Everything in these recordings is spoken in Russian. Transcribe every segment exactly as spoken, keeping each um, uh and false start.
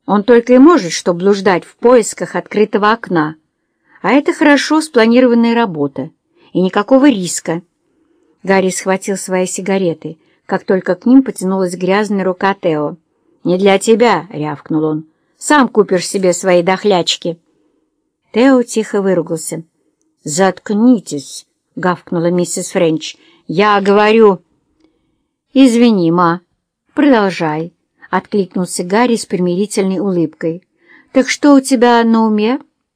Он только и может что блуждать в поисках открытого окна. А это хорошо спланированная работа и никакого риска. Гарри схватил свои сигареты, как только к ним потянулась грязная рука Тео. «Не для тебя!» — рявкнул он. «Сам купишь себе свои дохлячки!» Тео тихо выругался. «Заткнитесь!» — гавкнула миссис Френч. «Я говорю...» «Извини, ма. Продолжай», — откликнулся Гарри с примирительной улыбкой. «Так что у тебя на уме?»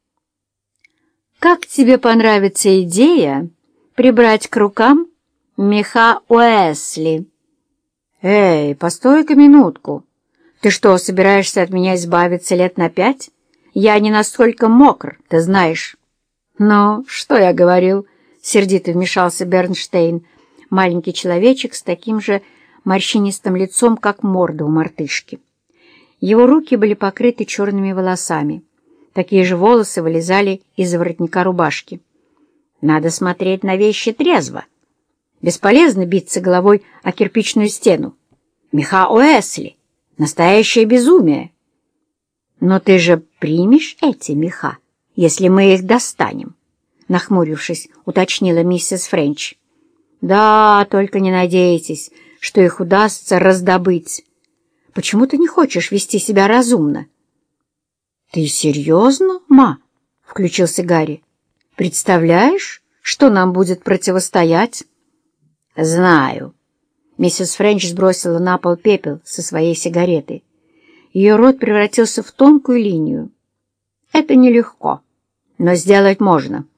«Как тебе понравится идея прибрать к рукам меха Уэсли?» «Эй, постой-ка минутку. Ты что, собираешься от меня избавиться лет на пять? Я не настолько мокр, ты знаешь». «Ну, что я говорил?» — сердито вмешался Бернштейн, маленький человечек с таким же морщинистым лицом, как морда у мартышки. Его руки были покрыты черными волосами. Такие же волосы вылезали из-за воротника рубашки. «Надо смотреть на вещи трезво. Бесполезно биться головой о кирпичную стену. Меха Уэсли — настоящее безумие». «Но ты же примешь эти меха, если мы их достанем?» — нахмурившись, уточнила миссис Френч. «Да, только не надейтесь, что их удастся раздобыть. Почему ты не хочешь вести себя разумно?» «Ты серьезно, ма?» — включился Гарри. «Представляешь, что нам будет противостоять?» «Знаю». Миссис Френч сбросила на пол пепел со своей сигареты. Ее рот превратился в тонкую линию. «Это нелегко, но сделать можно».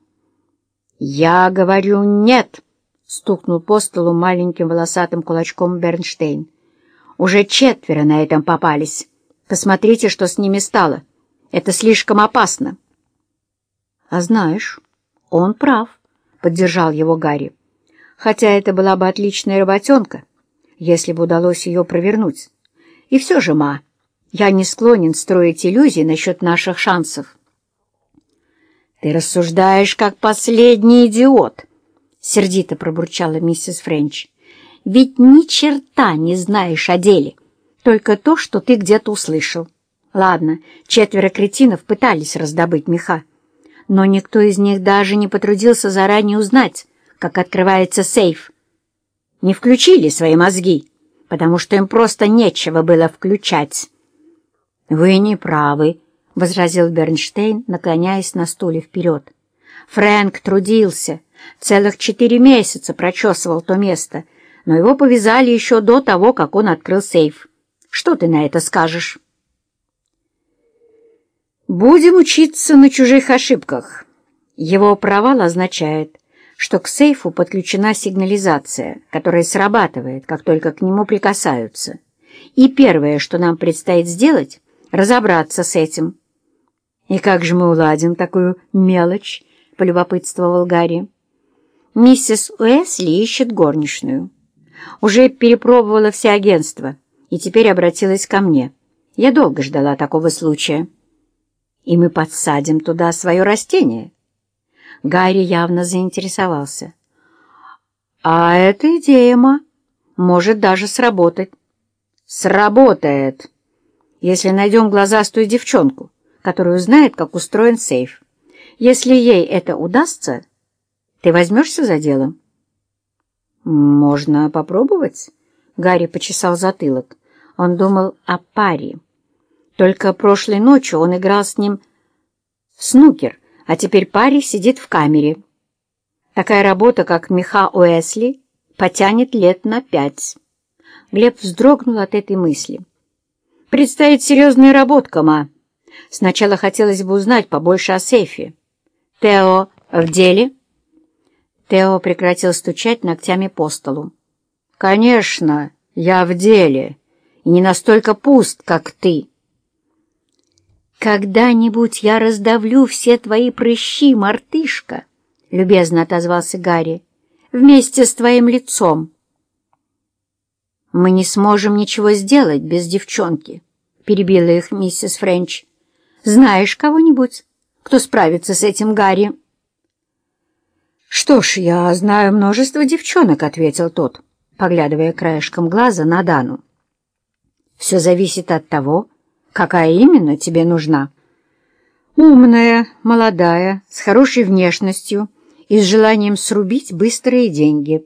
«Я говорю нет!» — стукнул по столу маленьким волосатым кулачком Бернштейн. «Уже четверо на этом попались. Посмотрите, что с ними стало. Это слишком опасно». «А знаешь, он прав», — поддержал его Гарри. «Хотя это была бы отличная работенка, если бы удалось ее провернуть. И все же, ма, я не склонен строить иллюзии насчет наших шансов». «Ты рассуждаешь, как последний идиот», — сердито пробурчала миссис Френч. «Ведь ни черта не знаешь о деле, только то, что ты где-то услышал. Ладно, четверо кретинов пытались раздобыть меха, но никто из них даже не потрудился заранее узнать, как открывается сейф. Не включили свои мозги, потому что им просто нечего было включать». «Вы не правы», — возразил Бернштейн, наклоняясь на стуле вперед. «Фрэнк трудился, целых четыре месяца прочесывал то место, но его повязали еще до того, как он открыл сейф. Что ты на это скажешь?» «Будем учиться на чужих ошибках. Его провал означает, что к сейфу подключена сигнализация, которая срабатывает, как только к нему прикасаются. И первое, что нам предстоит сделать, — разобраться с этим». «И как же мы уладим такую мелочь?» — полюбопытствовал Гарри. «Миссис Уэсли ищет горничную. Уже перепробовала все агентства и теперь обратилась ко мне. Я долго ждала такого случая. И мы подсадим туда свое растение». Гарри явно заинтересовался. «А эта идея, ма, может даже сработать». «Сработает, если найдем глазастую девчонку, которая знает, как устроен сейф. Если ей это удастся, ты возьмешься за дело?» «Можно попробовать?» — Гарри почесал затылок. Он думал о паре. Только прошлой ночью он играл с ним в снукер, а теперь парень сидит в камере. Такая работа, как меха Уэсли, потянет лет на пять. Глеб вздрогнул от этой мысли. «Предстоит серьезная работа, ма. Сначала хотелось бы узнать побольше о сейфе. Тео в деле?» Тео прекратил стучать ногтями по столу. «Конечно, я в деле, и не настолько пуст, как ты». «Когда-нибудь я раздавлю все твои прыщи, мартышка», — любезно отозвался Гарри, — «вместе с твоим лицом». «Мы не сможем ничего сделать без девчонки», — перебила их миссис Френч. «Знаешь кого-нибудь, кто справится с этим, Гарри?» «Что ж, я знаю множество девчонок», — ответил тот, поглядывая краешком глаза на Дану. «Все зависит от того, Какая именно тебе нужна? Умная, молодая, с хорошей внешностью и с желанием срубить быстрые деньги.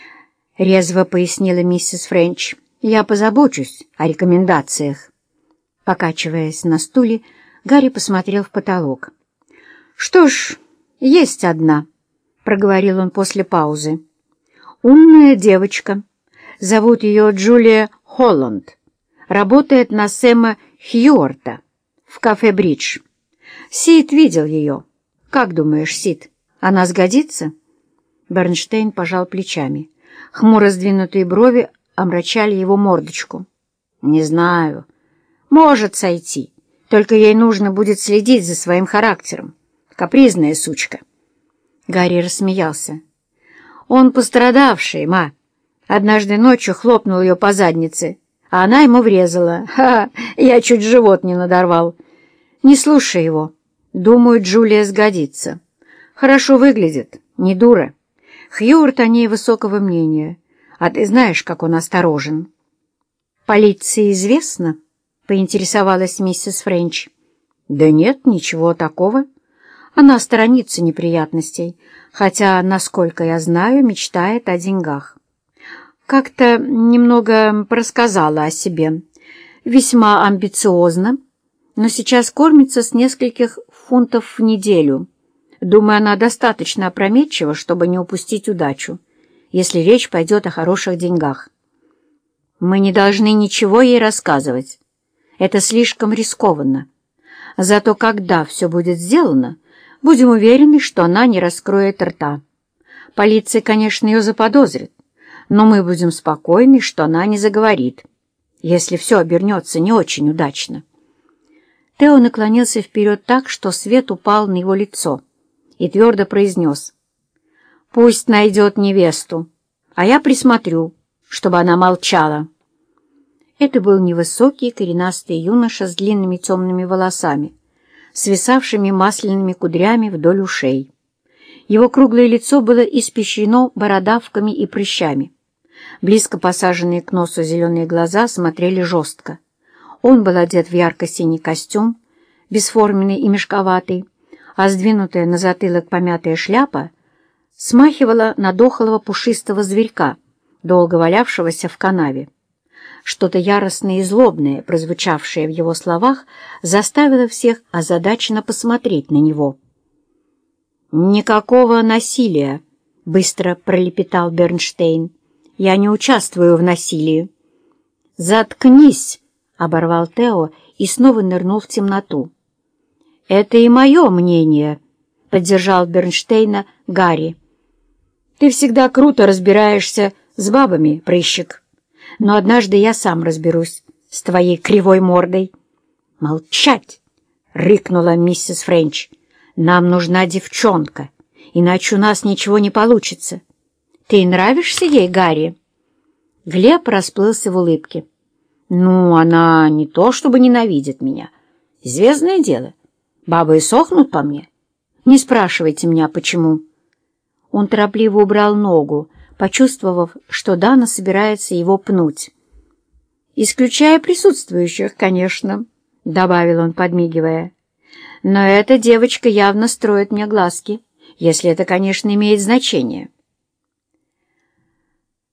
Резво пояснила миссис Френч. Я позабочусь о рекомендациях. Покачиваясь на стуле, Гарри посмотрел в потолок. «Что ж, есть одна», — проговорил он после паузы. «Умная девочка. Зовут ее Джулия Холланд. Работает на Сэма Хьюарта в кафе «Бридж». Сид видел ее. Как думаешь, Сид, она сгодится?» Бернштейн пожал плечами. Хмуро сдвинутые брови омрачали его мордочку. «Не знаю. Может сойти. Только ей нужно будет следить за своим характером. Капризная сучка». Гарри рассмеялся. «Он пострадавший, ма. Однажды ночью хлопнул ее по заднице, а она ему врезала. Ха! Я чуть живот не надорвал. Не слушай его. Думаю, Джулия сгодится. Хорошо выглядит, не дура. Хьюарт о ней высокого мнения, а ты знаешь, как он осторожен». «Полиции известно?» — поинтересовалась миссис Френч. «Да нет, ничего такого. Она сторонится неприятностей, хотя, насколько я знаю, мечтает о деньгах. Как-то немного рассказала о себе. Весьма амбициозно, но сейчас кормится с нескольких фунтов в неделю. Думаю, она достаточно опрометчива, чтобы не упустить удачу, если речь пойдет о хороших деньгах. Мы не должны ничего ей рассказывать. Это слишком рискованно. Зато когда все будет сделано, будем уверены, что она не раскроет рта. Полиция, конечно, ее заподозрит, но мы будем спокойны, что она не заговорит, если все обернется не очень удачно». Тео наклонился вперед так, что свет упал на его лицо, и твердо произнес: «Пусть найдет невесту, а я присмотрю, чтобы она молчала». Это был невысокий коренастый юноша с длинными темными волосами, свисавшими масляными кудрями вдоль ушей. Его круглое лицо было испещрено бородавками и прыщами. Близко посаженные к носу зеленые глаза смотрели жестко. Он был одет в ярко-синий костюм, бесформенный и мешковатый, а сдвинутая на затылок помятая шляпа смахивала на дохлого пушистого зверька, долго валявшегося в канаве. Что-то яростное и злобное, прозвучавшее в его словах, заставило всех озадаченно посмотреть на него. «Никакого насилия», — быстро пролепетал Бернштейн. «Я не участвую в насилии». «Заткнись!» — оборвал Тео и снова нырнул в темноту. «Это и мое мнение», — поддержал Бернштейна Гарри. «Ты всегда круто разбираешься с бабами, прыщик. Но однажды я сам разберусь с твоей кривой мордой». «Молчать!» — рыкнула миссис Френч. «Нам нужна девчонка, иначе у нас ничего не получится. Ты нравишься ей, Гарри?» Глеб расплылся в улыбке. «Ну, она не то чтобы ненавидит меня. Известное дело. Бабы и сохнут по мне. Не спрашивайте меня, почему». Он торопливо убрал ногу, почувствовав, что Дана собирается его пнуть. «Исключая присутствующих, конечно», — добавил он, подмигивая. «Но эта девочка явно строит мне глазки, если это, конечно, имеет значение».